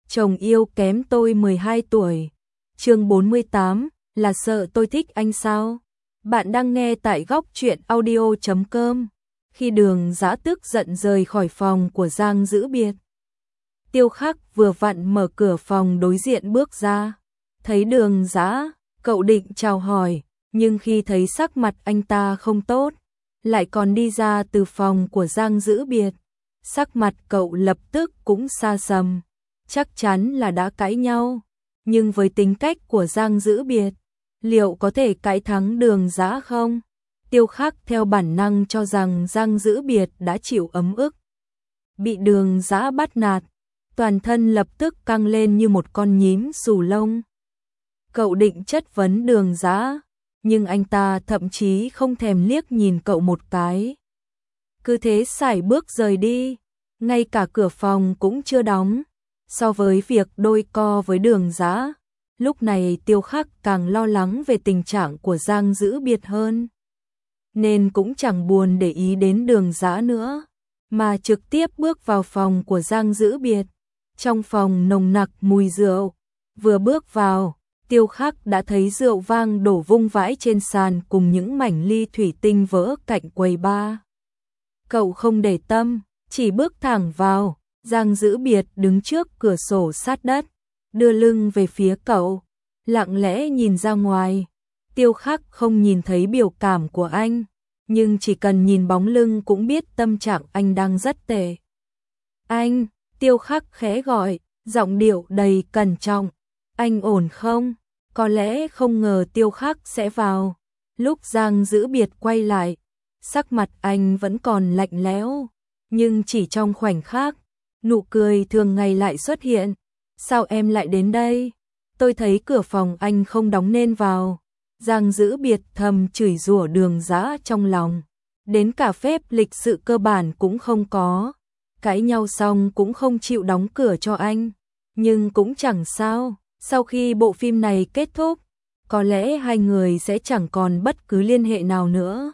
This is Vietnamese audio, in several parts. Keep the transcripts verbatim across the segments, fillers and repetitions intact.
chồng yêu kém tôi mười hai tuổi. Chương bốn mươi tám, là sợ tôi thích anh sao? Bạn đang nghe tại góc truyện audio chấm com. Khi Đường Dã tức giận rời khỏi phòng của Giang Dữ Biệt, Tiêu Khắc vừa vặn mở cửa phòng đối diện bước ra. Thấy Đường Dã, cậu định chào hỏi, nhưng khi thấy sắc mặt anh ta không tốt, lại còn đi ra từ phòng của Giang Dữ Biệt, sắc mặt cậu lập tức cũng xa sầm. Chắc chắn là đã cãi nhau, nhưng với tính cách của Giang Dữ Biệt, liệu có thể cãi thắng Đường Dã không? Tiêu Khắc theo bản năng cho rằng Giang Dữ Biệt đã chịu ấm ức, bị Đường Dã bắt nạt, toàn thân lập tức căng lên như một con nhím xù lông. Cậu định chất vấn Đường Dã, nhưng anh ta thậm chí không thèm liếc nhìn cậu một cái. Cứ thế sải bước rời đi, ngay cả cửa phòng cũng chưa đóng. So với việc đôi co với Đường Dã, lúc này Tiêu Khắc càng lo lắng về tình trạng của Giang Dữ Biệt hơn, nên cũng chẳng buồn để ý đến Đường Dã nữa, mà trực tiếp bước vào phòng của Giang Dữ Biệt. Trong phòng nồng nặc mùi rượu, vừa bước vào, Tiêu Khắc đã thấy rượu vang đổ vung vãi trên sàn cùng những mảnh ly thủy tinh vỡ cạnh quầy bar. Cậu không để tâm, chỉ bước thẳng vào. Giang Dữ Biệt đứng trước cửa sổ sát đất, đưa lưng về phía cậu, lặng lẽ nhìn ra ngoài. Tiêu Khắc không nhìn thấy biểu cảm của anh, nhưng chỉ cần nhìn bóng lưng cũng biết tâm trạng anh đang rất tệ. Anh, Tiêu Khắc khẽ gọi, giọng điệu đầy cẩn trọng. Anh ổn không? Có lẽ không ngờ Tiêu Khắc sẽ vào. Lúc Giang Dữ Biệt quay lại, sắc mặt anh vẫn còn lạnh lẽo, nhưng chỉ trong khoảnh khắc, nụ cười thường ngày lại xuất hiện. Sao em lại đến đây? Tôi thấy cửa phòng anh không đóng nên vào. Giang Dữ Biệt thầm chửi rủa Đường Dã trong lòng. Đến cả phép lịch sự cơ bản cũng không có. Cãi nhau xong cũng không chịu đóng cửa cho anh. Nhưng cũng chẳng sao. Sau khi bộ phim này kết thúc, có lẽ hai người sẽ chẳng còn bất cứ liên hệ nào nữa.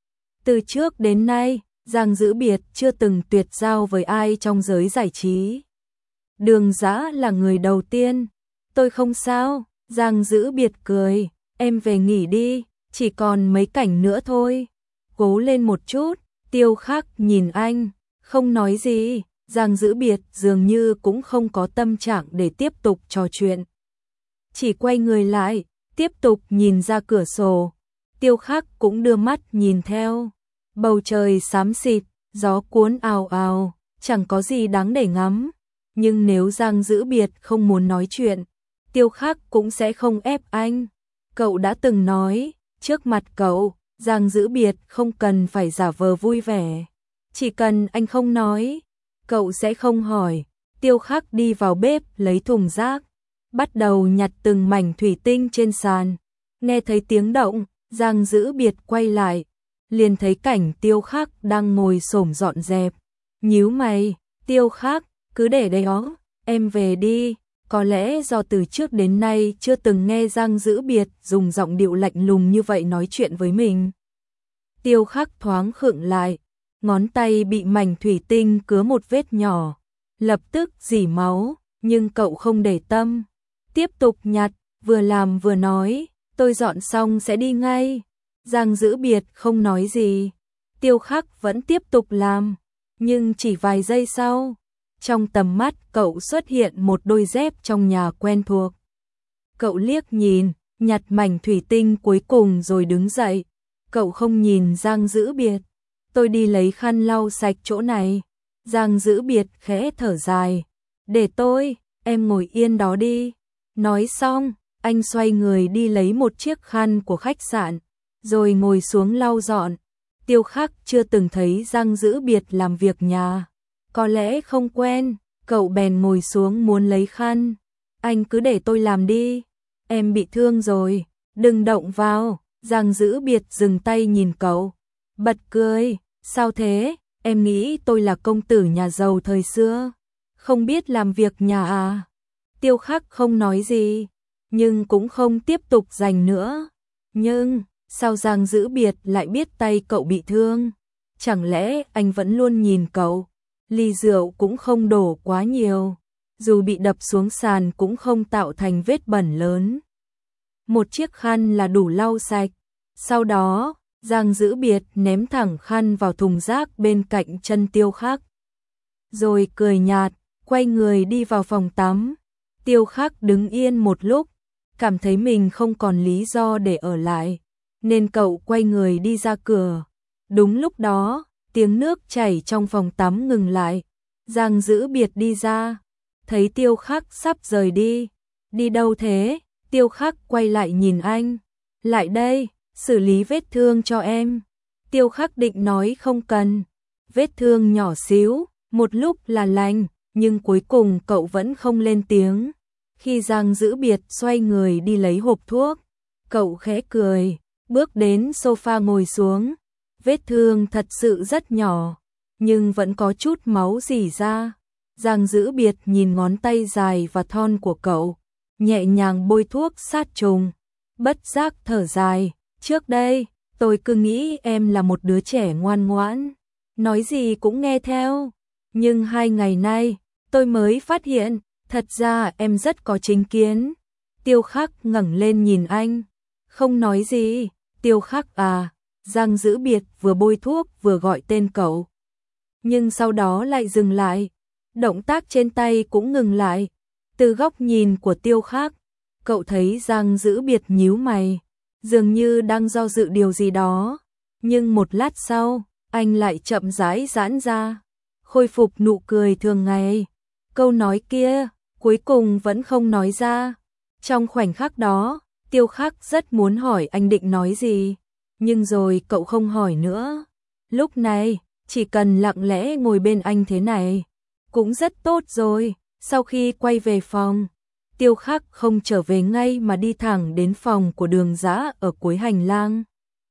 Từ trước đến nay, Giang Dữ Biệt chưa từng tuyệt giao với ai trong giới giải trí. Đường Dã là người đầu tiên. Tôi không sao, Giang Dữ Biệt cười, em về nghỉ đi, chỉ còn mấy cảnh nữa thôi. Cố lên một chút. Tiêu Khắc nhìn anh, không nói gì. Giang Dữ Biệt dường như cũng không có tâm trạng để tiếp tục trò chuyện, chỉ quay người lại, tiếp tục nhìn ra cửa sổ. Tiêu Khắc cũng đưa mắt nhìn theo. Bầu trời xám xịt, gió cuốn ào ào, chẳng có gì đáng để ngắm. Nhưng nếu Giang Dữ Biệt không muốn nói chuyện, Tiêu Khắc cũng sẽ không ép anh. Cậu đã từng nói, trước mặt cậu, Giang Dữ Biệt không cần phải giả vờ vui vẻ. Chỉ cần anh không nói, cậu sẽ không hỏi. Tiêu Khắc đi vào bếp lấy thùng rác, bắt đầu nhặt từng mảnh thủy tinh trên sàn. Nghe thấy tiếng động, Giang Dữ Biệt quay lại, liền thấy cảnh Tiêu Khắc đang ngồi xổm dọn dẹp. Nhíu mày, Tiêu Khắc, cứ để đấy ó, em về đi. Có lẽ do từ trước đến nay chưa từng nghe Giang Dữ Biệt dùng giọng điệu lạnh lùng như vậy nói chuyện với mình. Tiêu Khắc thoáng khựng lại, ngón tay bị mảnh thủy tinh cứa một vết nhỏ, lập tức rỉ máu, nhưng cậu không để tâm, tiếp tục nhặt, vừa làm vừa nói, tôi dọn xong sẽ đi ngay. Giang Dữ Biệt không nói gì, Tiêu Khắc vẫn tiếp tục làm, nhưng chỉ vài giây sau, trong tầm mắt cậu xuất hiện một đôi dép trong nhà quen thuộc. Cậu liếc nhìn, nhặt mảnh thủy tinh cuối cùng rồi đứng dậy. Cậu không nhìn Giang Dữ Biệt. Tôi đi lấy khăn lau sạch chỗ này. Giang Dữ Biệt khẽ thở dài. Để tôi, em ngồi yên đó đi. Nói xong, anh xoay người đi lấy một chiếc khăn của khách sạn, rồi ngồi xuống lau dọn. Tiêu Khắc chưa từng thấy Giang Dữ Biệt làm việc nhà, có lẽ không quen, cậu bèn ngồi xuống muốn lấy khăn. Anh cứ để tôi làm đi, em bị thương rồi, đừng động vào. Giang Dữ Biệt dừng tay nhìn cậu, bật cười, sao thế, em nghĩ tôi là công tử nhà giàu thời xưa, không biết làm việc nhà à? Tiêu Khắc không nói gì, nhưng cũng không tiếp tục giành nữa. Nhưng, sao Giang Dữ Biệt lại biết tay cậu bị thương? Chẳng lẽ anh vẫn luôn nhìn cậu? Ly rượu cũng không đổ quá nhiều. dù bị đập xuống sàn cũng không tạo thành vết bẩn lớn. Một chiếc khăn là đủ lau sạch. Sau đó, Giang Dữ Biệt ném thẳng khăn vào thùng rác bên cạnh chân Tiêu Khắc. Rồi cười nhạt, quay người đi vào phòng tắm. Tiêu Khắc đứng yên một lúc, cảm thấy mình không còn lý do để ở lại, nên cậu quay người đi ra cửa. Đúng lúc đó, tiếng nước chảy trong phòng tắm ngừng lại. Giang Dữ Biệt đi ra, thấy Tiêu Khắc sắp rời đi. Đi đâu thế? Tiêu Khắc quay lại nhìn anh. Lại đây, xử lý vết thương cho em. Tiêu Khắc định nói không cần. Vết thương nhỏ xíu, một lúc là lành, nhưng cuối cùng cậu vẫn không lên tiếng. Khi Giang Dữ Biệt xoay người đi lấy hộp thuốc, cậu khẽ cười, bước đến sofa ngồi xuống. Vết thương thật sự rất nhỏ, nhưng vẫn có chút máu rỉ ra. Giang Dữ Biệt nhìn ngón tay dài và thon của cậu, nhẹ nhàng bôi thuốc sát trùng, bất giác thở dài. Trước đây, tôi cứ nghĩ em là một đứa trẻ ngoan ngoãn, nói gì cũng nghe theo. Nhưng hai ngày nay, tôi mới phát hiện, thật ra em rất có chính kiến. Tiêu Khắc ngẩng lên nhìn anh, không nói gì. Tiêu Khắc à? Giang Dữ Biệt vừa bôi thuốc vừa gọi tên cậu. Nhưng sau đó lại dừng lại, động tác trên tay cũng ngừng lại. Từ góc nhìn của Tiêu Khắc, cậu thấy Giang Dữ Biệt nhíu mày, dường như đang do dự điều gì đó. Nhưng một lát sau, anh lại chậm rãi giãn ra, khôi phục nụ cười thường ngày. Câu nói kia, cuối cùng vẫn không nói ra. Trong khoảnh khắc đó, Tiêu Khắc rất muốn hỏi anh định nói gì, nhưng rồi cậu không hỏi nữa. Lúc này, chỉ cần lặng lẽ ngồi bên anh thế này, cũng rất tốt rồi. Sau khi quay về phòng, Tiêu Khắc không trở về ngay mà đi thẳng đến phòng của Đường Dã ở cuối hành lang.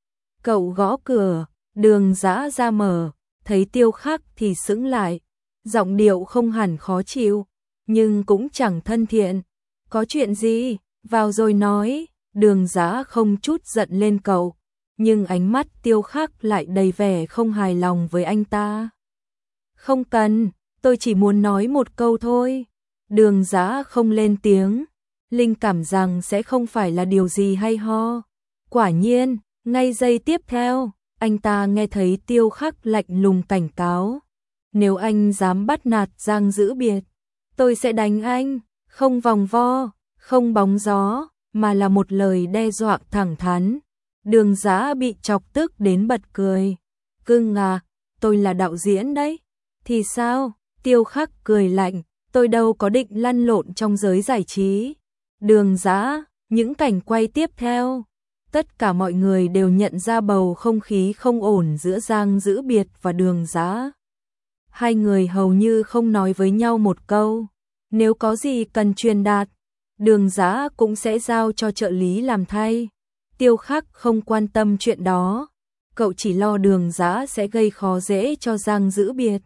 Cậu gõ cửa, Đường Dã ra mở, thấy Tiêu Khắc thì sững lại, giọng điệu không hẳn khó chịu, nhưng cũng chẳng thân thiện. Có chuyện gì? Vào rồi nói. Đường Dã không chút giận lên cậu, nhưng ánh mắt Tiêu Khắc lại đầy vẻ không hài lòng với anh ta. Không cần, tôi chỉ muốn nói một câu thôi. Đường Dã không lên tiếng, linh cảm rằng sẽ không phải là điều gì hay ho. Quả nhiên, ngay giây tiếp theo, anh ta nghe thấy Tiêu Khắc lạnh lùng cảnh cáo. Nếu anh dám bắt nạt Giang Dữ Biệt, tôi sẽ đánh anh. Không vòng vo, không bóng gió, mà là một lời đe dọa thẳng thắn. Đường Dã bị chọc tức đến bật cười. Cưng à, tôi là đạo diễn đấy. Thì sao? Tiêu Khắc cười lạnh, tôi đâu có định lăn lộn trong giới giải trí. Đường Dã, những cảnh quay tiếp theo, tất cả mọi người đều nhận ra bầu không khí không ổn giữa Giang Dữ Biệt và Đường Dã. Hai người hầu như không nói với nhau một câu. Nếu có gì cần truyền đạt, Đường Dã cũng sẽ giao cho trợ lý làm thay. Tiêu Khắc không quan tâm chuyện đó, cậu chỉ lo Đường Dã sẽ gây khó dễ cho Giang Dữ Biệt.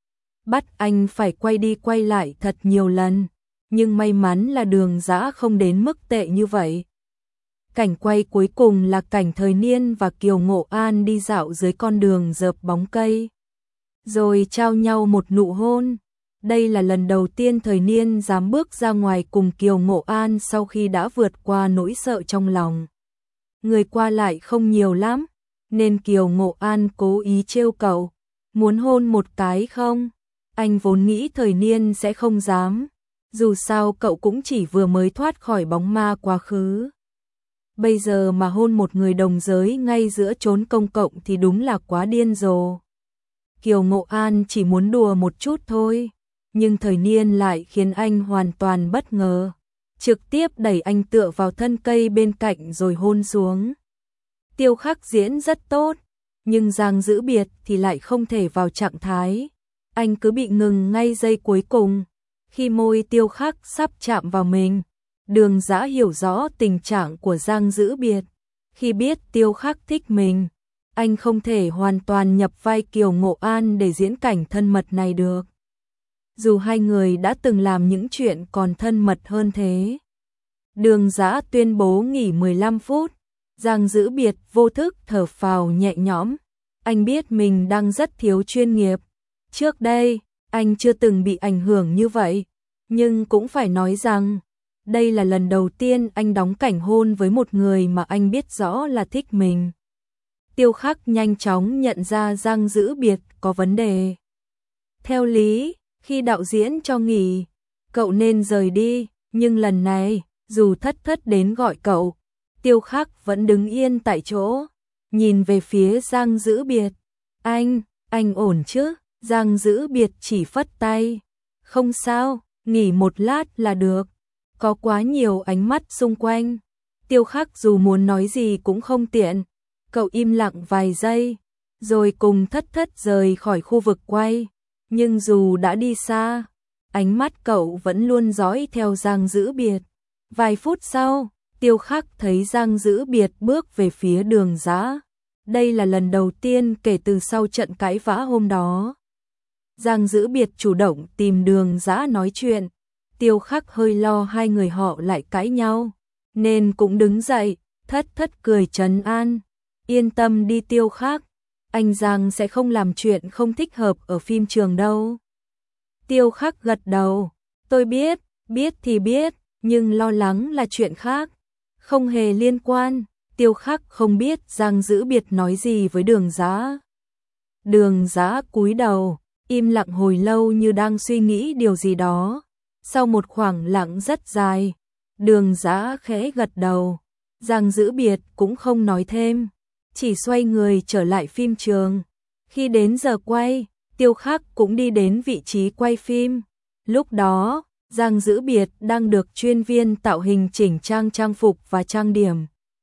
Bắt anh phải quay đi quay lại thật nhiều lần, nhưng may mắn là Đường Dã không đến mức tệ như vậy. Cảnh quay cuối cùng là cảnh Thời Niên và Kiều Ngộ An đi dạo dưới con đường rợp bóng cây, rồi trao nhau một nụ hôn. Đây là lần đầu tiên Thời Niên dám bước ra ngoài cùng Kiều Ngộ An sau khi đã vượt qua nỗi sợ trong lòng. Người qua lại không nhiều lắm, nên Kiều Ngộ An cố ý trêu cậu, muốn hôn một cái không? Anh vốn nghĩ Thời Niên sẽ không dám, dù sao cậu cũng chỉ vừa mới thoát khỏi bóng ma quá khứ. Bây giờ mà hôn một người đồng giới ngay giữa chốn công cộng thì đúng là quá điên rồ. Kiều Ngộ An chỉ muốn đùa một chút thôi, nhưng Thời Niên lại khiến anh hoàn toàn bất ngờ, trực tiếp đẩy anh tựa vào thân cây bên cạnh rồi hôn xuống. Tiêu Khắc diễn rất tốt, nhưng Giang Dữ Biệt thì lại không thể vào trạng thái. Anh cứ bị ngừng ngay giây cuối cùng, khi môi Tiêu Khắc sắp chạm vào mình. Đường Dã hiểu rõ tình trạng của Giang Dữ Biệt. Khi biết Tiêu Khắc thích mình, anh không thể hoàn toàn nhập vai Kiều Ngộ An để diễn cảnh thân mật này được. Dù hai người đã từng làm những chuyện còn thân mật hơn thế. Đường Dã tuyên bố nghỉ mười lăm phút, Giang Dữ Biệt vô thức thở phào nhẹ nhõm. Anh biết mình đang rất thiếu chuyên nghiệp. Trước đây, anh chưa từng bị ảnh hưởng như vậy, Nhưng cũng phải nói rằng, đây là lần đầu tiên anh đóng cảnh hôn với một người mà anh biết rõ là thích mình. Tiêu Khắc nhanh chóng nhận ra Giang Dữ Biệt có vấn đề. Theo lý, khi đạo diễn cho nghỉ, cậu nên rời đi, nhưng lần này, dù Thất Thất đến gọi cậu, Tiêu Khắc vẫn đứng yên tại chỗ, nhìn về phía Giang Dữ Biệt. Anh, anh ổn chứ? Giang Dữ Biệt chỉ phất tay. Không sao, nghỉ một lát là được. Có quá nhiều ánh mắt xung quanh. Tiêu Khắc dù muốn nói gì cũng không tiện. Cậu im lặng vài giây, rồi cùng Thất Thất rời khỏi khu vực quay. Nhưng dù đã đi xa, ánh mắt cậu vẫn luôn dõi theo Giang Dữ Biệt. Vài phút sau, Tiêu Khắc thấy Giang Dữ Biệt bước về phía Đường Dã. Đây là lần đầu tiên kể từ sau trận cãi vã hôm đó. Giang Dữ Biệt chủ động tìm Đường Dã nói chuyện. Tiêu Khắc hơi lo hai người họ lại cãi nhau, nên cũng đứng dậy. Thất Thất cười trấn an. Yên tâm đi Tiêu Khắc, anh Giang sẽ không làm chuyện không thích hợp ở phim trường đâu. Tiêu Khắc gật đầu. Tôi biết, biết thì biết, nhưng lo lắng là chuyện khác. Không hề liên quan. Tiêu Khắc không biết Giang Dữ Biệt nói gì với Đường Dã. Đường Dã cúi đầu, im lặng hồi lâu như đang suy nghĩ điều gì đó. Sau một khoảng lặng rất dài, Đường Dã khẽ gật đầu. Giang Dữ Biệt cũng không nói thêm, chỉ xoay người trở lại phim trường. Khi đến giờ quay, Tiêu Khắc cũng đi đến vị trí quay phim. Lúc đó, Giang Dữ Biệt đang được chuyên viên tạo hình chỉnh trang trang phục và trang điểm,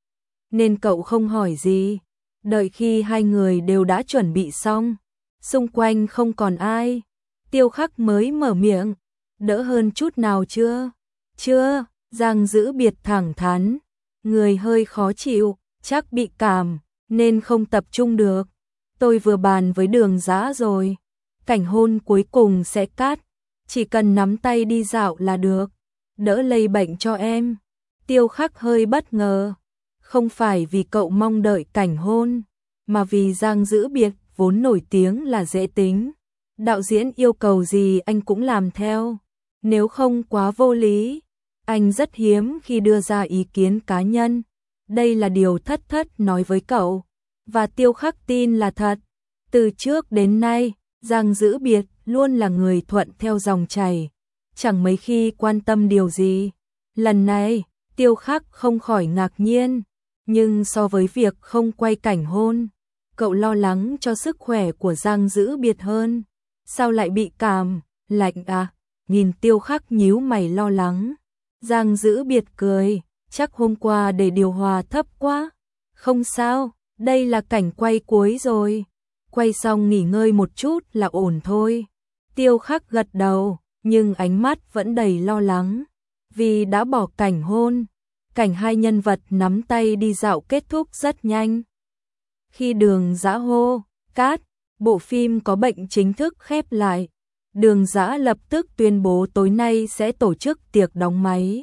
nên cậu không hỏi gì. Đợi khi hai người đều đã chuẩn bị xong, xung quanh không còn ai, Tiêu Khắc mới mở miệng. Đỡ hơn chút nào chưa? Chưa, Giang Dữ Biệt thẳng thắn. Người hơi khó chịu, chắc bị cảm, nên không tập trung được. Tôi vừa bàn với Đường Dã rồi. Cảnh hôn cuối cùng sẽ cắt, chỉ cần nắm tay đi dạo là được. Đỡ lây bệnh cho em. Tiêu Khắc hơi bất ngờ. Không phải vì cậu mong đợi cảnh hôn, mà vì Giang Dữ Biệt vốn nổi tiếng là dễ tính. Đạo diễn yêu cầu gì anh cũng làm theo, nếu không quá vô lý. Anh rất hiếm khi đưa ra ý kiến cá nhân. Đây là điều Thất Thất nói với cậu, và Tiêu Khắc tin là thật. Từ trước đến nay, Giang Dữ Biệt luôn là người thuận theo dòng chảy, chẳng mấy khi quan tâm điều gì. Lần này, Tiêu Khắc không khỏi ngạc nhiên, nhưng so với việc không quay cảnh hôn, cậu lo lắng cho sức khỏe của Giang Dữ Biệt hơn. Sao lại bị cảm, lạnh à? Nhìn Tiêu Khắc nhíu mày lo lắng. Giang Dữ Biệt cười, chắc hôm qua để điều hòa thấp quá. Không sao, đây là cảnh quay cuối rồi. Quay xong nghỉ ngơi một chút là ổn thôi. Tiêu Khắc gật đầu, nhưng ánh mắt vẫn đầy lo lắng. Vì đã bỏ cảnh hôn, cảnh hai nhân vật nắm tay đi dạo kết thúc rất nhanh. Khi Đường Dã hô, cát, bộ phim có bệnh chính thức khép lại. Đường Dã lập tức tuyên bố tối nay sẽ tổ chức tiệc đóng máy.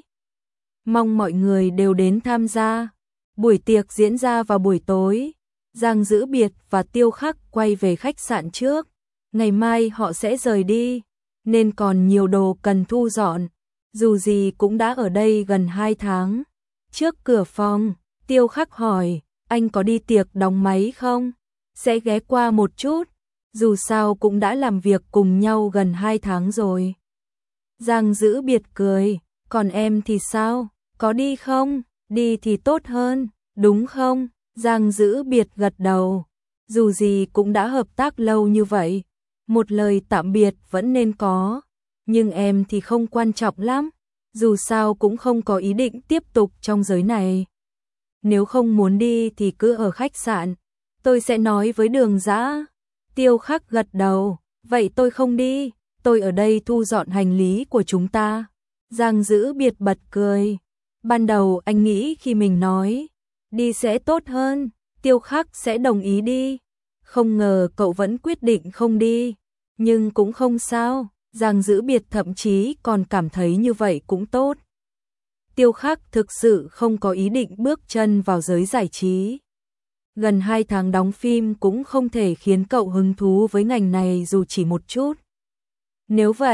Mong mọi người đều đến tham gia. Buổi tiệc diễn ra vào buổi tối. Giang Dữ Biệt và Tiêu Khắc quay về khách sạn trước. Ngày mai họ sẽ rời đi, nên còn nhiều đồ cần thu dọn. Dù gì cũng đã ở đây gần hai tháng. Trước cửa phòng, Tiêu Khắc hỏi, anh có đi tiệc đóng máy không? Sẽ ghé qua một chút. Dù sao cũng đã làm việc cùng nhau gần hai tháng rồi. Giang Dữ Biệt cười, còn em thì sao? Có đi không? Đi thì tốt hơn, đúng không? Giang Dữ Biệt gật đầu. Dù gì cũng đã hợp tác lâu như vậy, một lời tạm biệt vẫn nên có. Nhưng em thì không quan trọng lắm, dù sao cũng không có ý định tiếp tục trong giới này. Nếu không muốn đi thì cứ ở khách sạn, tôi sẽ nói với Đường Dã. Tiêu Khắc gật đầu, vậy tôi không đi, tôi ở đây thu dọn hành lý của chúng ta. Giang Dữ Biệt bật cười. Ban đầu anh nghĩ khi mình nói đi sẽ tốt hơn, Tiêu Khắc sẽ đồng ý đi. Không ngờ cậu vẫn quyết định không đi, nhưng cũng không sao. Giang Dữ Biệt thậm chí còn cảm thấy như vậy cũng tốt. Tiêu Khắc thực sự không có ý định bước chân vào giới giải trí. Gần hai tháng đóng phim cũng không thể khiến cậu hứng thú với ngành này dù chỉ một chút. Nếu vậy,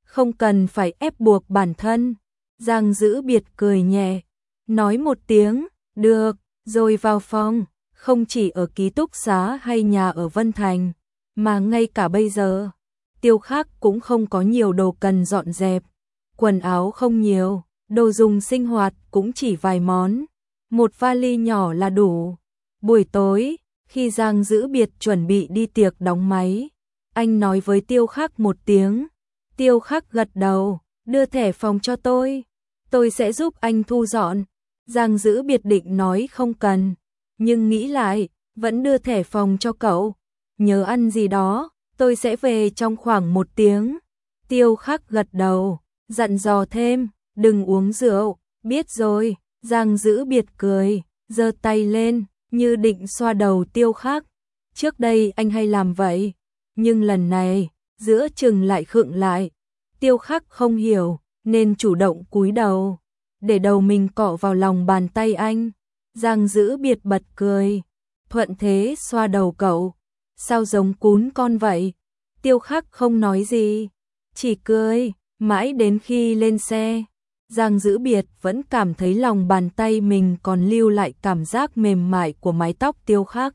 không cần phải ép buộc bản thân. Giang Dữ Biệt cười nhẹ, nói một tiếng, được, rồi vào phòng. Không chỉ ở ký túc xá hay nhà ở Vân Thành, mà ngay cả bây giờ, Tiêu Khắc cũng không có nhiều đồ cần dọn dẹp. Quần áo không nhiều, đồ dùng sinh hoạt cũng chỉ vài món. Một vali nhỏ là đủ. Buổi tối, khi Giang Dữ Biệt chuẩn bị đi tiệc đóng máy, anh nói với Tiêu Khắc một tiếng. Tiêu Khắc gật đầu, đưa thẻ phòng cho tôi. Tôi sẽ giúp anh thu dọn. Giang Dữ Biệt định nói không cần, nhưng nghĩ lại, vẫn đưa thẻ phòng cho cậu. Nhớ ăn gì đó, tôi sẽ về trong khoảng một tiếng. Tiêu Khắc gật đầu, dặn dò thêm, đừng uống rượu. Biết rồi. Giang Dữ Biệt cười, giơ tay lên, như định xoa đầu Tiêu Khắc. Trước đây anh hay làm vậy, nhưng lần này, giữa chừng lại khựng lại. Tiêu Khắc không hiểu, nên chủ động cúi đầu, để đầu mình cọ vào lòng bàn tay anh. Giang Dữ Biệt bật cười, thuận thế xoa đầu cậu. Sao giống cún con vậy? Tiêu Khắc không nói gì, chỉ cười, mãi đến khi lên xe. Giang Dữ Biệt vẫn cảm thấy lòng bàn tay mình còn lưu lại cảm giác mềm mại của mái tóc Tiêu Khắc.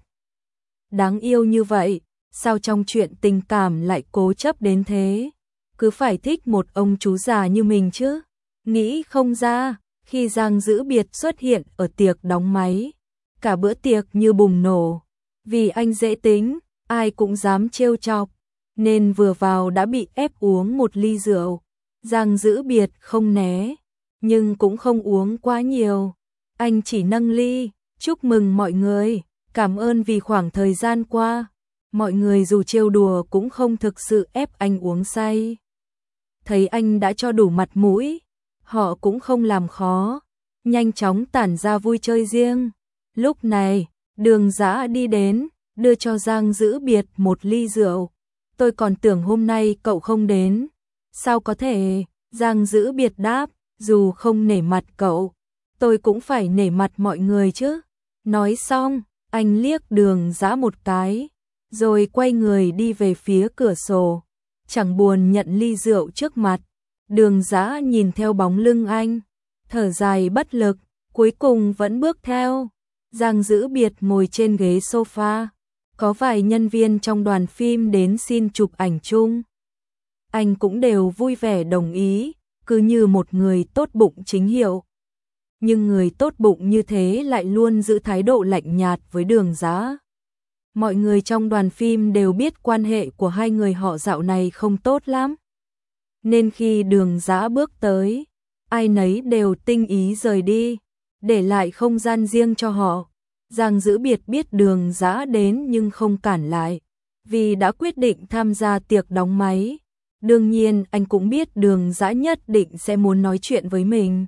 Đáng yêu như vậy, sao trong chuyện tình cảm lại cố chấp đến thế? Cứ phải thích một ông chú già như mình chứ? Nghĩ không ra, khi Giang Dữ Biệt xuất hiện ở tiệc đóng máy, cả bữa tiệc như bùng nổ. Vì anh dễ tính, ai cũng dám trêu chọc, nên vừa vào đã bị ép uống một ly rượu. Giang Dữ Biệt không né, nhưng cũng không uống quá nhiều. Anh chỉ nâng ly, chúc mừng mọi người, cảm ơn vì khoảng thời gian qua. Mọi người dù trêu đùa cũng không thực sự ép anh uống say. Thấy anh đã cho đủ mặt mũi, họ cũng không làm khó, nhanh chóng tản ra vui chơi riêng. Lúc này, Đường Dã đi đến, đưa cho Giang Dữ Biệt một ly rượu. Tôi còn tưởng hôm nay cậu không đến. Sao có thể? Giang Dữ Biệt đáp, dù không nể mặt cậu, tôi cũng phải nể mặt mọi người chứ. Nói xong, anh liếc Đường Dã một cái, rồi quay người đi về phía cửa sổ, chẳng buồn nhận ly rượu trước mặt. Đường Dã nhìn theo bóng lưng anh, thở dài bất lực, cuối cùng vẫn bước theo. Giang Dữ Biệt ngồi trên ghế sofa, có vài nhân viên trong đoàn phim đến xin chụp ảnh chung. Anh cũng đều vui vẻ đồng ý, cứ như một người tốt bụng chính hiệu. Nhưng người tốt bụng như thế lại luôn giữ thái độ lạnh nhạt với Đường Dã. Mọi người trong đoàn phim đều biết quan hệ của hai người họ dạo này không tốt lắm. Nên khi Đường Dã bước tới, ai nấy đều tinh ý rời đi, để lại không gian riêng cho họ. Giang Dữ Biệt biết Đường Dã đến nhưng không cản lại, vì đã quyết định tham gia tiệc đóng máy. Đương nhiên anh cũng biết Đường Dã nhất định sẽ muốn nói chuyện với mình.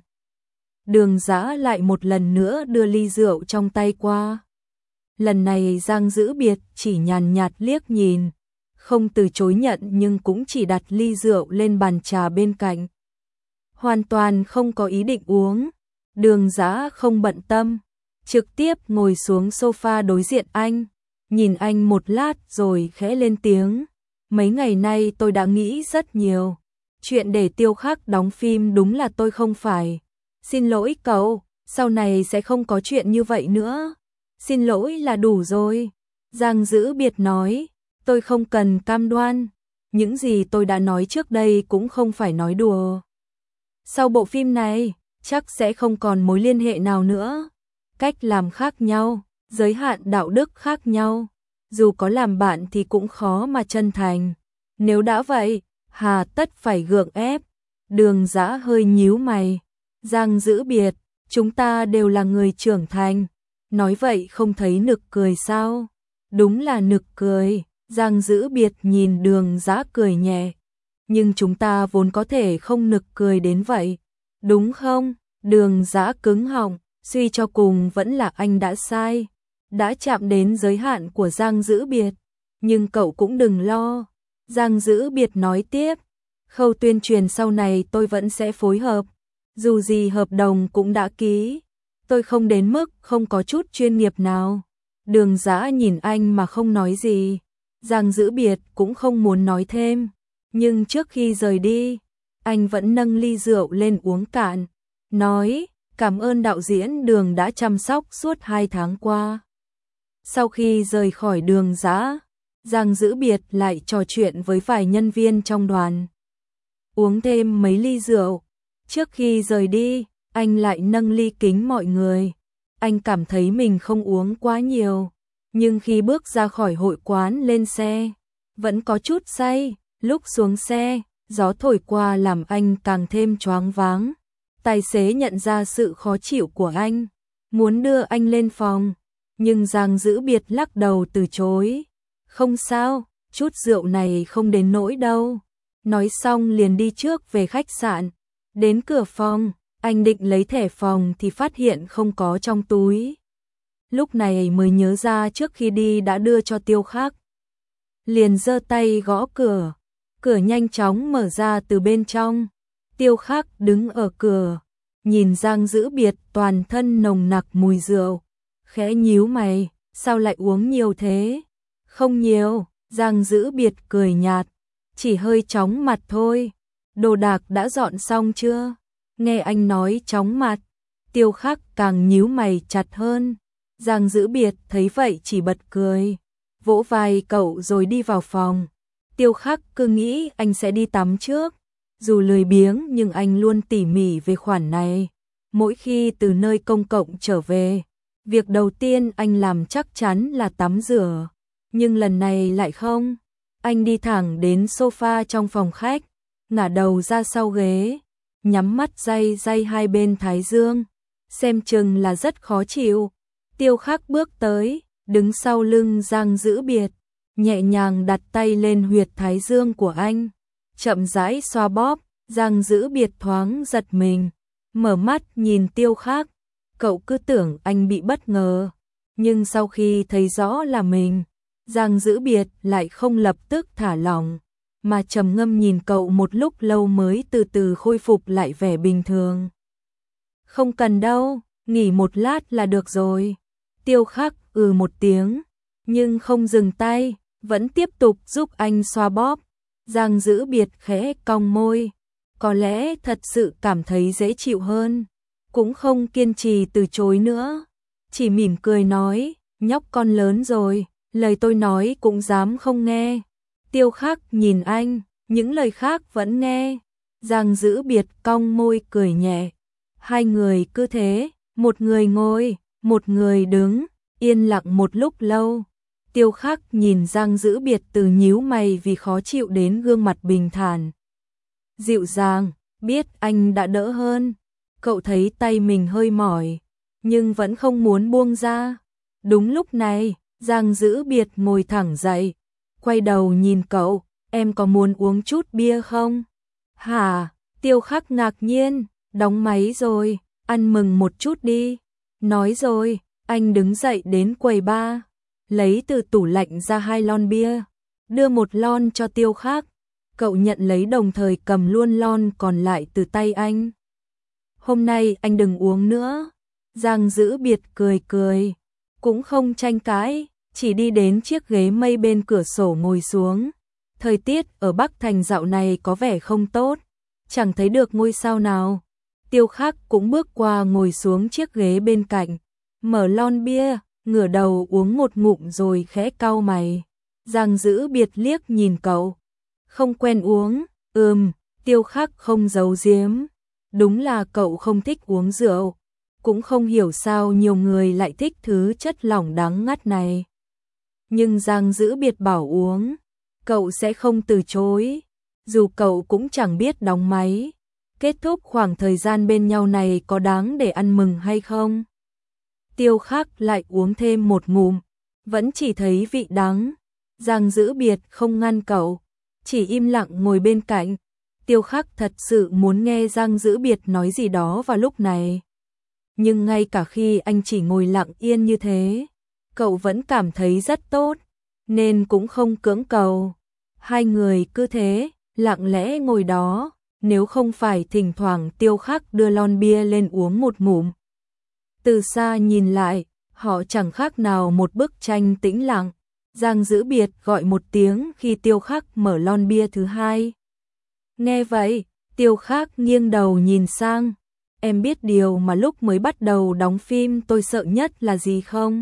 Đường Dã lại một lần nữa đưa ly rượu trong tay qua. Lần này Giang Dữ Biệt chỉ nhàn nhạt liếc nhìn, không từ chối nhận nhưng cũng chỉ đặt ly rượu lên bàn trà bên cạnh. Hoàn toàn không có ý định uống. Đường Dã không bận tâm, trực tiếp ngồi xuống sofa đối diện anh, nhìn anh một lát rồi khẽ lên tiếng. Mấy ngày nay tôi đã nghĩ rất nhiều. Chuyện để Tiêu Khắc đóng phim đúng là tôi không phải. Xin lỗi cậu, sau này sẽ không có chuyện như vậy nữa. Xin lỗi là đủ rồi. Giang Dữ Biệt nói, tôi không cần cam đoan. Những gì tôi đã nói trước đây cũng không phải nói đùa. Sau bộ phim này, chắc sẽ không còn mối liên hệ nào nữa. Cách làm khác nhau, giới hạn đạo đức khác nhau. Dù có làm bạn thì cũng khó mà chân thành. Nếu đã vậy, hà tất phải gượng ép. Đường Dã hơi nhíu mày. Giang Dữ Biệt, chúng ta đều là người trưởng thành. Nói vậy không thấy nực cười sao? Đúng là nực cười. Giang Dữ Biệt nhìn Đường Dã cười nhẹ. Nhưng chúng ta vốn có thể không nực cười đến vậy. Đúng không? Đường Dã cứng họng, suy cho cùng vẫn là anh đã sai. Đã chạm đến giới hạn của Giang Dữ Biệt. Nhưng cậu cũng đừng lo. Giang Dữ Biệt nói tiếp. Khâu tuyên truyền sau này tôi vẫn sẽ phối hợp. Dù gì hợp đồng cũng đã ký. Tôi không đến mức không có chút chuyên nghiệp nào. Đường Dã nhìn anh mà không nói gì. Giang Dữ Biệt cũng không muốn nói thêm. Nhưng trước khi rời đi, anh vẫn nâng ly rượu lên uống cạn, nói, cảm ơn đạo diễn Đường đã chăm sóc suốt hai tháng qua. Sau khi rời khỏi Đường Dã, Giang Dữ Biệt lại trò chuyện với vài nhân viên trong đoàn. Uống thêm mấy ly rượu, trước khi rời đi, anh lại nâng ly kính mọi người. Anh cảm thấy mình không uống quá nhiều, nhưng khi bước ra khỏi hội quán lên xe, vẫn có chút say. Lúc xuống xe, gió thổi qua làm anh càng thêm choáng váng. Tài xế nhận ra sự khó chịu của anh, muốn đưa anh lên phòng, nhưng Giang Dữ Biệt lắc đầu từ chối. Không sao, chút rượu này không đến nỗi đâu. Nói xong liền đi trước về khách sạn. Đến cửa phòng, anh định lấy thẻ phòng thì phát hiện không có trong túi. Lúc này mới nhớ ra trước khi đi đã đưa cho Tiêu Khắc. Liền giơ tay gõ cửa, cửa nhanh chóng mở ra từ bên trong. Tiêu Khắc đứng ở cửa, nhìn Giang Dữ Biệt toàn thân nồng nặc mùi rượu, khẽ nhíu mày, sao lại uống nhiều thế? Không nhiều, Giang Dữ Biệt cười nhạt, chỉ hơi chóng mặt thôi. Đồ đạc đã dọn xong chưa? Nghe anh nói chóng mặt, Tiêu Khắc càng nhíu mày chặt hơn. Giang Dữ Biệt thấy vậy chỉ bật cười, vỗ vai cậu rồi đi vào phòng. Tiêu Khắc cứ nghĩ anh sẽ đi tắm trước, dù lười biếng nhưng anh luôn tỉ mỉ về khoản này. Mỗi khi từ nơi công cộng trở về, việc đầu tiên anh làm chắc chắn là tắm rửa, nhưng lần này lại không. Anh đi thẳng đến sofa trong phòng khách, ngả đầu ra sau ghế, nhắm mắt day day hai bên thái dương, xem chừng là rất khó chịu. Tiêu Khắc bước tới, đứng sau lưng Giang Dữ Biệt, nhẹ nhàng đặt tay lên huyệt thái dương của anh, chậm rãi xoa bóp. Giang Dữ Biệt thoáng giật mình, mở mắt nhìn Tiêu Khắc. Cậu cứ tưởng anh bị bất ngờ, nhưng sau khi thấy rõ là mình, Giang Dữ Biệt lại không lập tức thả lỏng, mà trầm ngâm nhìn cậu một lúc lâu mới từ từ khôi phục lại vẻ bình thường. Không cần đâu, nghỉ một lát là được rồi. Tiêu Khắc ừ một tiếng, nhưng không dừng tay, vẫn tiếp tục giúp anh xoa bóp. Giang Dữ Biệt khẽ cong môi, có lẽ thật sự cảm thấy dễ chịu hơn, cũng không kiên trì từ chối nữa, chỉ mỉm cười nói, nhóc con lớn rồi, lời tôi nói cũng dám không nghe. Tiêu Khắc nhìn anh, những lời khác vẫn nghe. Giang Dữ Biệt cong môi cười nhẹ. Hai người cứ thế, một người ngồi, một người đứng, yên lặng một lúc lâu. Tiêu Khắc nhìn Giang Dữ Biệt từ nhíu mày vì khó chịu đến gương mặt bình thản, dịu dàng, biết anh đã đỡ hơn. Cậu thấy tay mình hơi mỏi, nhưng vẫn không muốn buông ra. Đúng lúc này, Giang Dữ Biệt ngồi thẳng dậy, quay đầu nhìn cậu, em có muốn uống chút bia không? Hả? Tiêu Khắc ngạc nhiên, đóng máy rồi, ăn mừng một chút đi. Nói rồi, anh đứng dậy đến quầy bar, lấy từ tủ lạnh ra hai lon bia, đưa một lon cho Tiêu Khắc. Cậu nhận lấy đồng thời cầm luôn lon còn lại từ tay anh. Hôm nay anh đừng uống nữa. Giang Dữ Biệt cười cười, cũng không tranh cãi, chỉ đi đến chiếc ghế mây bên cửa sổ ngồi xuống. Thời tiết ở Bắc Thành dạo này có vẻ không tốt, chẳng thấy được ngôi sao nào. Tiêu Khắc cũng bước qua ngồi xuống chiếc ghế bên cạnh, mở lon bia, ngửa đầu uống một ngụm rồi khẽ cau mày. Giang Dữ Biệt liếc nhìn cậu, không quen uống. Ừm, Tiêu Khắc không giấu giếm, đúng là cậu không thích uống rượu, cũng không hiểu sao nhiều người lại thích thứ chất lỏng đắng ngắt này. Nhưng Giang Dữ Biệt bảo uống, cậu sẽ không từ chối, dù cậu cũng chẳng biết đóng máy. Kết thúc khoảng thời gian bên nhau này có đáng để ăn mừng hay không? Tiêu Khắc lại uống thêm một ngụm, vẫn chỉ thấy vị đắng. Giang Dữ Biệt không ngăn cậu, chỉ im lặng ngồi bên cạnh. Tiêu Khắc thật sự muốn nghe Giang Dữ Biệt nói gì đó vào lúc này, nhưng ngay cả khi anh chỉ ngồi lặng yên như thế, cậu vẫn cảm thấy rất tốt, nên cũng không cưỡng cầu. Hai người cứ thế, lặng lẽ ngồi đó, nếu không phải thỉnh thoảng Tiêu Khắc đưa lon bia lên uống một ngụm. Từ xa nhìn lại, họ chẳng khác nào một bức tranh tĩnh lặng. Giang Dữ Biệt gọi một tiếng khi Tiêu Khắc mở lon bia thứ hai. Nghe vậy, Tiêu Khắc nghiêng đầu nhìn sang. Em biết điều mà lúc mới bắt đầu đóng phim tôi sợ nhất là gì không?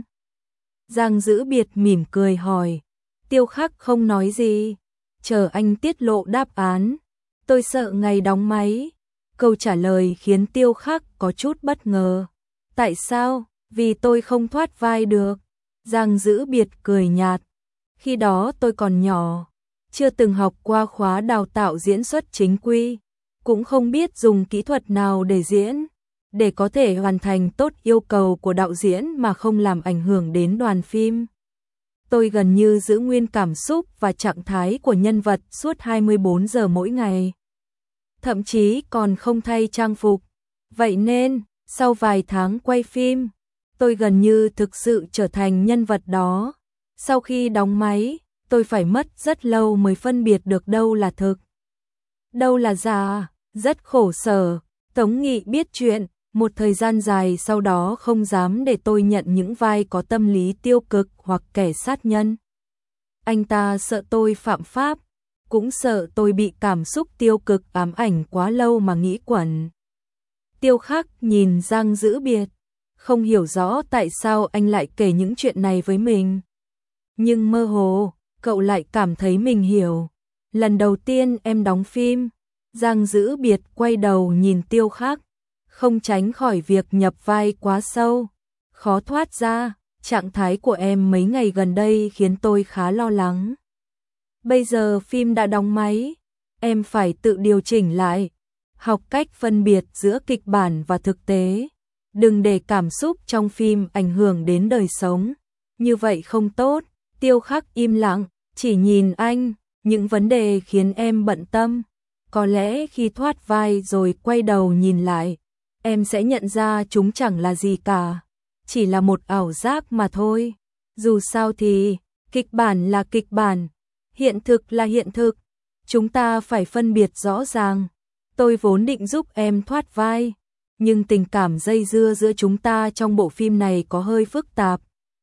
Giang Dữ Biệt mỉm cười hỏi. Tiêu Khắc không nói gì, chờ anh tiết lộ đáp án. Tôi sợ ngày đóng máy. Câu trả lời khiến Tiêu Khắc có chút bất ngờ. Tại sao? Vì tôi không thoát vai được. Giang Dữ Biệt cười nhạt. Khi đó tôi còn nhỏ, chưa từng học qua khóa đào tạo diễn xuất chính quy, cũng không biết dùng kỹ thuật nào để diễn, để có thể hoàn thành tốt yêu cầu của đạo diễn mà không làm ảnh hưởng đến đoàn phim. Tôi gần như giữ nguyên cảm xúc và trạng thái của nhân vật suốt hai mươi bốn giờ mỗi ngày. Thậm chí còn không thay trang phục. Vậy nên, sau vài tháng quay phim, tôi gần như thực sự trở thành nhân vật đó. Sau khi đóng máy, tôi phải mất rất lâu mới phân biệt được đâu là thực, đâu là giả, rất khổ sở. Tống Nghị biết chuyện, một thời gian dài sau đó không dám để tôi nhận những vai có tâm lý tiêu cực hoặc kẻ sát nhân. Anh ta sợ tôi phạm pháp, cũng sợ tôi bị cảm xúc tiêu cực ám ảnh quá lâu mà nghĩ quẩn. Tiêu Khắc nhìn Giang Dữ Biệt, không hiểu rõ tại sao anh lại kể những chuyện này với mình. Nhưng mơ hồ, cậu lại cảm thấy mình hiểu. Lần đầu tiên em đóng phim, Giang Dữ Biệt quay đầu nhìn Tiêu Khắc, không tránh khỏi việc nhập vai quá sâu, khó thoát ra. Trạng thái của em mấy ngày gần đây khiến tôi khá lo lắng. Bây giờ phim đã đóng máy, em phải tự điều chỉnh lại, học cách phân biệt giữa kịch bản và thực tế. Đừng để cảm xúc trong phim ảnh hưởng đến đời sống, như vậy không tốt. Tiêu Khắc im lặng, chỉ nhìn anh. Những vấn đề khiến em bận tâm, có lẽ khi thoát vai rồi quay đầu nhìn lại, em sẽ nhận ra chúng chẳng là gì cả, chỉ là một ảo giác mà thôi. Dù sao thì, kịch bản là kịch bản, hiện thực là hiện thực, chúng ta phải phân biệt rõ ràng. Tôi vốn định giúp em thoát vai, nhưng tình cảm dây dưa giữa chúng ta trong bộ phim này có hơi phức tạp.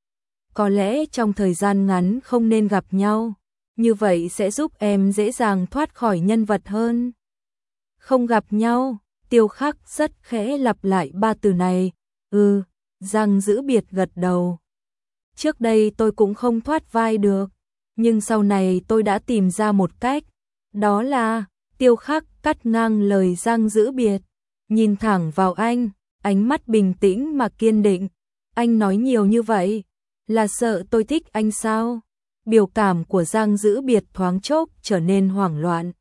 Có lẽ trong thời gian ngắn không nên gặp nhau, như vậy sẽ giúp em dễ dàng thoát khỏi nhân vật hơn. Không gặp nhau, Tiêu Khắc rất khẽ lặp lại ba từ này. Ừ, Giang Dữ Biệt gật đầu. Trước đây tôi cũng không thoát vai được, nhưng sau này tôi đã tìm ra một cách. Đó là, Tiêu Khắc cắt ngang lời Giang Dữ Biệt, nhìn thẳng vào anh, ánh mắt bình tĩnh mà kiên định. Anh nói nhiều như vậy, là sợ tôi thích anh sao? Biểu cảm của Giang Dữ Biệt thoáng chốc trở nên hoảng loạn.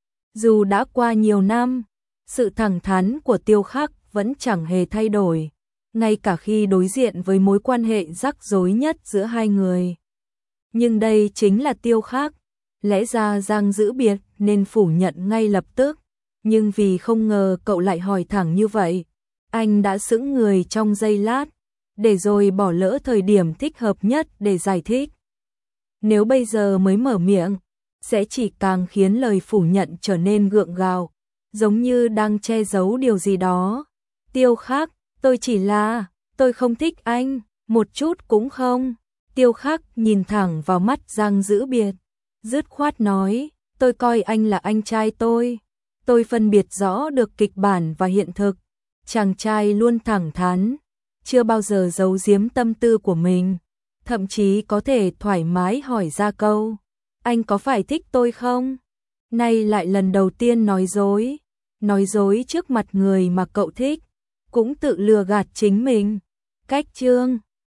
Dù đã qua nhiều năm, sự thẳng thắn của Tiêu Khắc vẫn chẳng hề thay đổi, ngay cả khi đối diện với mối quan hệ rắc rối nhất giữa hai người. Nhưng đây chính là Tiêu Khắc, lẽ ra Giang Dữ Biệt nên phủ nhận ngay lập tức, nhưng vì không ngờ cậu lại hỏi thẳng như vậy, anh đã sững người trong giây lát, để rồi bỏ lỡ thời điểm thích hợp nhất để giải thích. Nếu bây giờ mới mở miệng, sẽ chỉ càng khiến lời phủ nhận trở nên gượng gạo, giống như đang che giấu điều gì đó. Tiêu Khắc, tôi chỉ là, tôi không thích anh, một chút cũng không. Tiêu Khắc nhìn thẳng vào mắt Giang Dữ Biệt, dứt khoát nói, tôi coi anh là anh trai tôi. Tôi phân biệt rõ được kịch bản và hiện thực. Chàng trai luôn thẳng thắn, chưa bao giờ giấu giếm tâm tư của mình, thậm chí có thể thoải mái hỏi ra câu, anh có phải thích tôi không? Nay lại lần đầu tiên nói dối, nói dối trước mặt người mà cậu thích, cũng tự lừa gạt chính mình. Cách chương